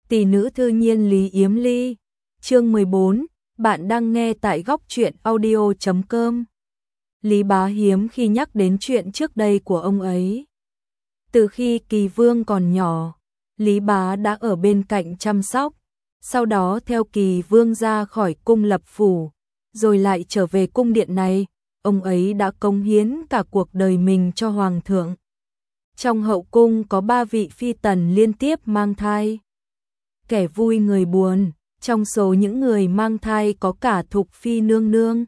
Tỷ nữ thư nhiên Lý Yếm Ly. Chương 14, bạn đang nghe tại góc truyện audio.com. Lý Bá hiếm khi nhắc đến chuyện trước đây của ông ấy. Từ khi Kỳ Vương còn nhỏ, Lý Bá đã ở bên cạnh chăm sóc, sau đó theo Kỳ Vương ra khỏi cung lập phủ, rồi lại trở về cung điện này, ông ấy đã cống hiến cả cuộc đời mình cho Hoàng thượng. Trong hậu cung có 3 vị phi tần liên tiếp mang thai. Kẻ vui người buồn, trong số những người mang thai có cả Thục Phi nương nương.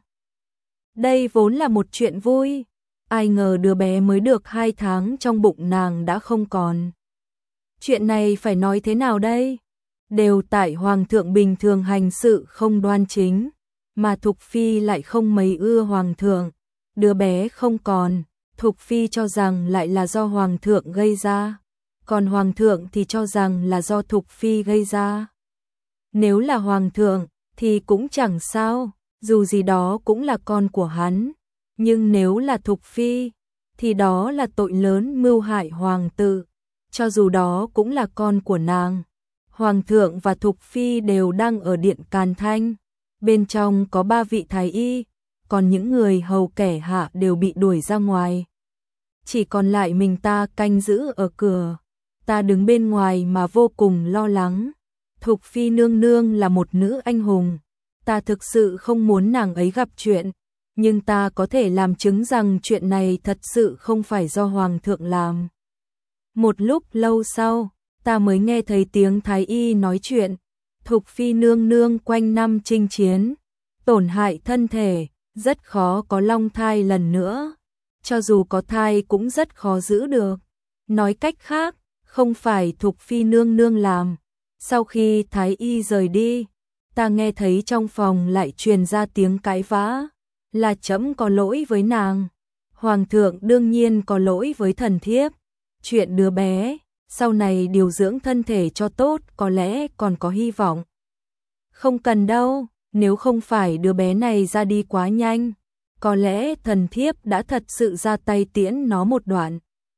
Đây vốn là một chuyện vui, ai ngờ đứa bé mới được 2 tháng trong bụng nàng đã không còn. Chuyện này phải nói thế nào đây? Đều tại Hoàng thượng bình thường hành sự không đoan chính, mà Thục Phi lại không mấy ưa Hoàng thượng. Đứa bé không còn, Thục Phi cho rằng lại là do Hoàng thượng gây ra, còn Hoàng thượng thì cho rằng là do Thục Phi gây ra. Nếu là Hoàng thượng thì cũng chẳng sao, dù gì đó cũng là con của hắn, nhưng nếu là Thục Phi thì đó là tội lớn mưu hại hoàng tử, cho dù đó cũng là con của nàng. Hoàng thượng và Thục Phi đều đang ở điện Càn Thanh, bên trong có 3 vị thái y, còn những người hầu kẻ hạ đều bị đuổi ra ngoài. Chỉ còn lại mình ta canh giữ ở cửa, ta đứng bên ngoài mà vô cùng lo lắng. Thục Phi nương nương là một nữ anh hùng, ta thực sự không muốn nàng ấy gặp chuyện, nhưng ta có thể làm chứng rằng chuyện này thật sự không phải do Hoàng thượng làm. Một lúc lâu sau, ta mới nghe thấy tiếng thái y nói chuyện. Thục Phi nương nương quanh năm chinh chiến, tổn hại thân thể, rất khó có long thai lần nữa. Cho dù có thai cũng rất khó giữ được. Nói cách khác, không phải Thục Phi nương nương làm. Sau khi thái y rời đi, ta nghe thấy trong phòng lại truyền ra tiếng cãi vã, là trẫm có lỗi với nàng. Hoàng thượng đương nhiên có lỗi với thần thiếp. Chuyện đứa bé, sau này điều dưỡng thân thể cho tốt có lẽ còn có hy vọng. Không cần đâu, nếu không phải đứa bé này ra đi quá nhanh, có lẽ thần thiếp đã thật sự ra tay tiễn nó một đoạn.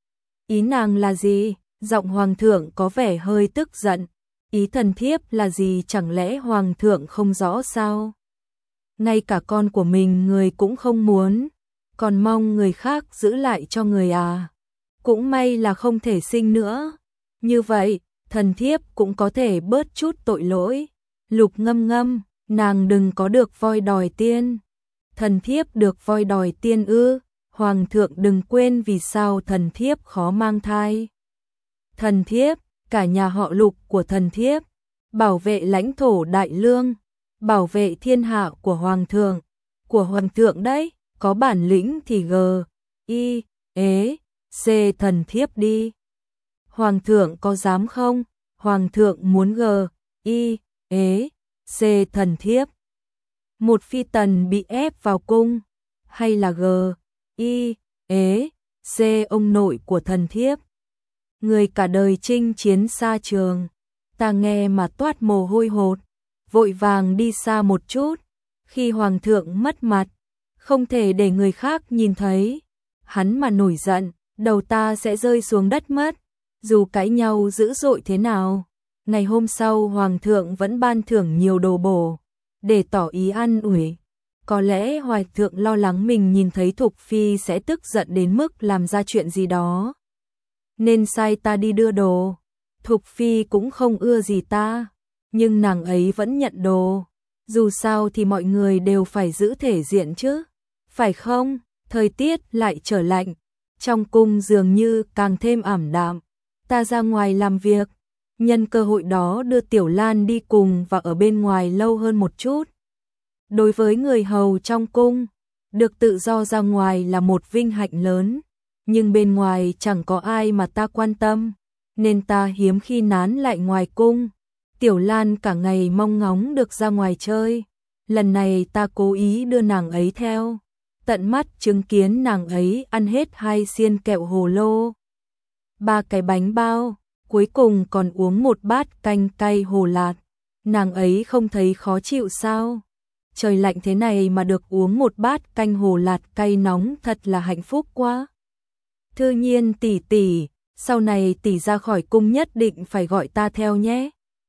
Ý nàng là gì? Giọng Hoàng thượng có vẻ hơi tức giận. Ý thần thiếp là gì, chẳng lẽ Hoàng thượng không rõ sao? Ngay cả con của mình người cũng không muốn, còn mong người khác giữ lại cho người à? Cũng may là không thể sinh nữa. Như vậy, thần thiếp cũng có thể bớt chút tội lỗi. Lục Ngâm Ngâm, nàng đừng có được voi đòi tiên. Thần thiếp được voi đòi tiên ư? Hoàng thượng đừng quên vì sao thần thiếp khó mang thai. Thần thiếp, cả nhà họ Lục của thần thiếp, bảo vệ lãnh thổ Đại Lương, bảo vệ thiên hạ của Hoàng thượng đấy, có bản lĩnh thì C thần thiếp đi. Hoàng thượng có dám không? Hoàng thượng muốn C thần thiếp. Một phi tần bị ép vào cung, hay là C ông nội của thần thiếp. Người cả đời chinh chiến xa trường, ta nghe mà toát mồ hôi hột, vội vàng đi xa một chút. Khi Hoàng thượng mất mặt, không thể để người khác nhìn thấy, hắn mà nổi giận, đầu ta sẽ rơi xuống đất mất. Dù cãi nhau dữ dội thế nào, ngày hôm sau Hoàng thượng vẫn ban thưởng nhiều đồ bổ, để tỏ ý an ủi. Có lẽ Hoàng thượng lo lắng mình nhìn thấy Thục Phi sẽ tức giận đến mức làm ra chuyện gì đó, nên sai ta đi đưa đồ. Thục Phi cũng không ưa gì ta, nhưng nàng ấy vẫn nhận đồ. Dù sao thì mọi người đều phải giữ thể diện chứ, phải không? Thời tiết lại trở lạnh, trong cung dường như càng thêm ảm đạm. Ta ra ngoài làm việc, nhân cơ hội đó đưa Tiểu Lan đi cùng và ở bên ngoài lâu hơn một chút. Đối với người hầu trong cung, được tự do ra ngoài là một vinh hạnh lớn, nhưng bên ngoài chẳng có ai mà ta quan tâm, nên ta hiếm khi nán lại ngoài cung. Tiểu Lan cả ngày mong ngóng được ra ngoài chơi, lần này ta cố ý đưa nàng ấy theo, tận mắt chứng kiến nàng ấy ăn hết 2 xiên kẹo hồ lô, 3 cái bánh bao, cuối cùng còn uống một bát canh cay hồ lạt. Nàng ấy không thấy khó chịu sao? Trời lạnh thế này mà được uống một bát canh hồ lạt cay nóng thật là hạnh phúc quá. Thư nhiên tỷ tỷ, sau này tỷ ra khỏi cung nhất định phải gọi ta theo nhé.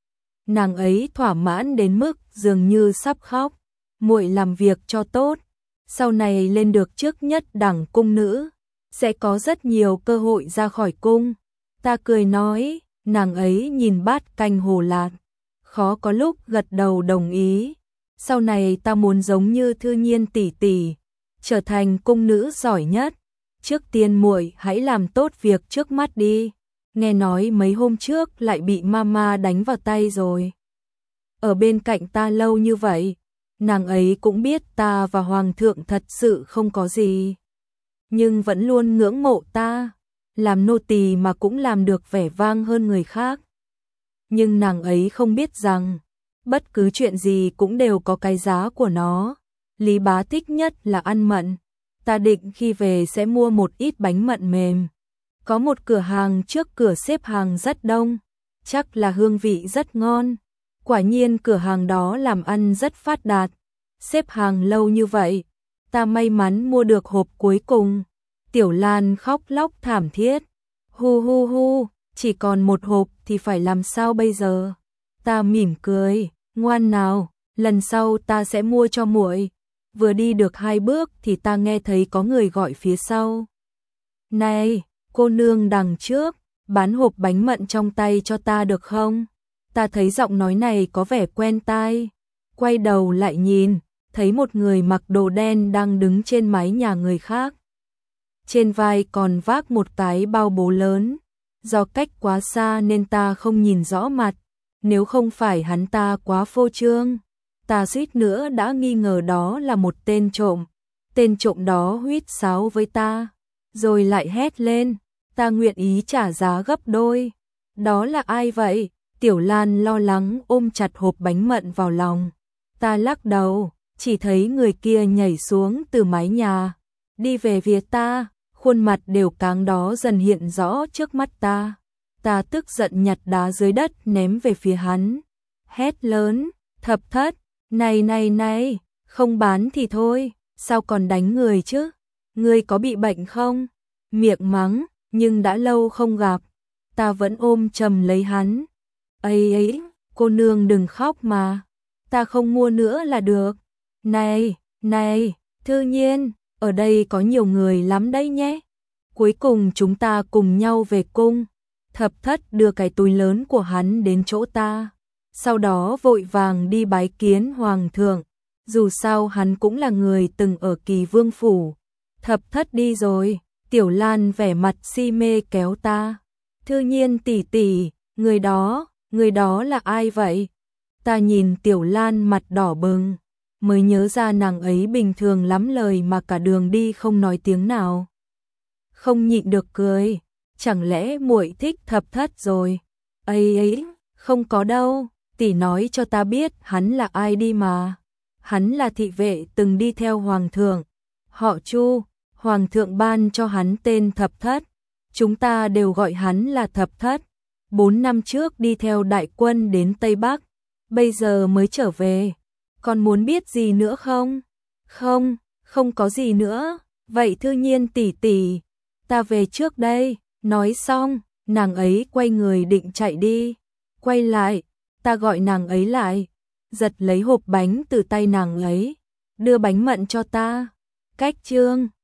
Nàng ấy thỏa mãn đến mức dường như sắp khóc. Muội làm việc cho tốt, sau này lên được trước nhất đẳng cung nữ, sẽ có rất nhiều cơ hội ra khỏi cung. Ta cười nói, nàng ấy nhìn bát canh hồ lạt, khó có lúc gật đầu đồng ý. Sau này ta muốn giống như Thư Nhiên tỷ tỷ, trở thành cung nữ giỏi nhất. Trước tiên muội hãy làm tốt việc trước mắt đi. Nghe nói mấy hôm trước lại bị mama đánh vào tay rồi. Ở bên cạnh ta lâu như vậy, nàng ấy cũng biết ta và hoàng thượng thật sự không có gì, nhưng vẫn luôn ngưỡng mộ ta, làm nô tỳ mà cũng làm được vẻ vang hơn người khác. Nhưng nàng ấy không biết rằng, bất cứ chuyện gì cũng đều có cái giá của nó. Lý Bá thích nhất là ăn mận. Ta định khi về sẽ mua một ít bánh mận mềm. Có một cửa hàng trước cửa xếp hàng rất đông, chắc là hương vị rất ngon. Quả nhiên cửa hàng đó làm ăn rất phát đạt. Xếp hàng lâu như vậy, ta may mắn mua được hộp cuối cùng. Tiểu Lan khóc lóc thảm thiết. Hu hu hu, chỉ còn một hộp thì phải làm sao bây giờ? Ta mỉm cười, ngoan nào, lần sau ta sẽ mua cho muội. Vừa đi được 2 bước thì ta nghe thấy có người gọi phía sau. Này, cô nương đằng trước, bán hộp bánh mận trong tay cho ta được không? Ta thấy giọng nói này có vẻ quen tai. Quay đầu lại nhìn, thấy một người mặc đồ đen đang đứng trên mái nhà người khác. Trên vai còn vác một cái bao bố lớn. Do cách quá xa nên ta không nhìn rõ mặt. Nếu không phải hắn ta quá phô trương, ta suýt nữa đã nghi ngờ đó là một tên trộm. Tên trộm đó huýt sáo với ta, rồi lại hét lên, ta nguyện ý trả giá gấp đôi. Đó là ai vậy? Tiểu Lan lo lắng ôm chặt hộp bánh mận vào lòng. Ta lắc đầu, chỉ thấy người kia nhảy xuống từ mái nhà, đi về phía ta, khuôn mặt đều cáng đó dần hiện rõ trước mắt ta. Ta tức giận nhặt đá dưới đất ném về phía hắn, hét lớn, Thập Thất, này, không bán thì thôi, sao còn đánh người chứ? Ngươi có bị bệnh không? Miệng mắng, nhưng đã lâu không gặp, ta vẫn ôm chầm lấy hắn. Ấy, cô nương đừng khóc mà, ta không mua nữa là được. Này, Thư Nhiên, ở đây có nhiều người lắm đấy nhé. Cuối cùng chúng ta cùng nhau về cung. Thập Thất đưa cái túi lớn của hắn đến chỗ ta, sau đó vội vàng đi bái kiến hoàng thượng. Dù sao hắn cũng là người từng ở Kỳ Vương phủ. Thập Thất đi rồi, Tiểu Lan vẻ mặt si mê kéo ta. Thư Nhiên tỷ tỷ, người đó là ai vậy? Ta nhìn Tiểu Lan mặt đỏ bừng, mới nhớ ra nàng ấy bình thường lắm lời mà cả đường đi không nói tiếng nào. Không nhịn được cười, chẳng lẽ muội thích Thập Thất rồi? Ấy, không có đâu, tỷ nói cho ta biết hắn là ai đi mà. Hắn là thị vệ từng đi theo hoàng thượng, họ Chu, hoàng thượng ban cho hắn tên Thập Thất. Chúng ta đều gọi hắn là Thập Thất. 4 năm trước đi theo đại quân đến Tây Bắc, bây giờ mới trở về. Còn muốn biết gì nữa không? Không có gì nữa. Vậy Thư Nhiên tỷ tỷ, ta về trước đây. Nói xong, nàng ấy quay người định chạy đi. Quay lại, ta gọi nàng ấy lại, giật lấy hộp bánh từ tay nàng ấy, đưa bánh mận cho ta. Cách chương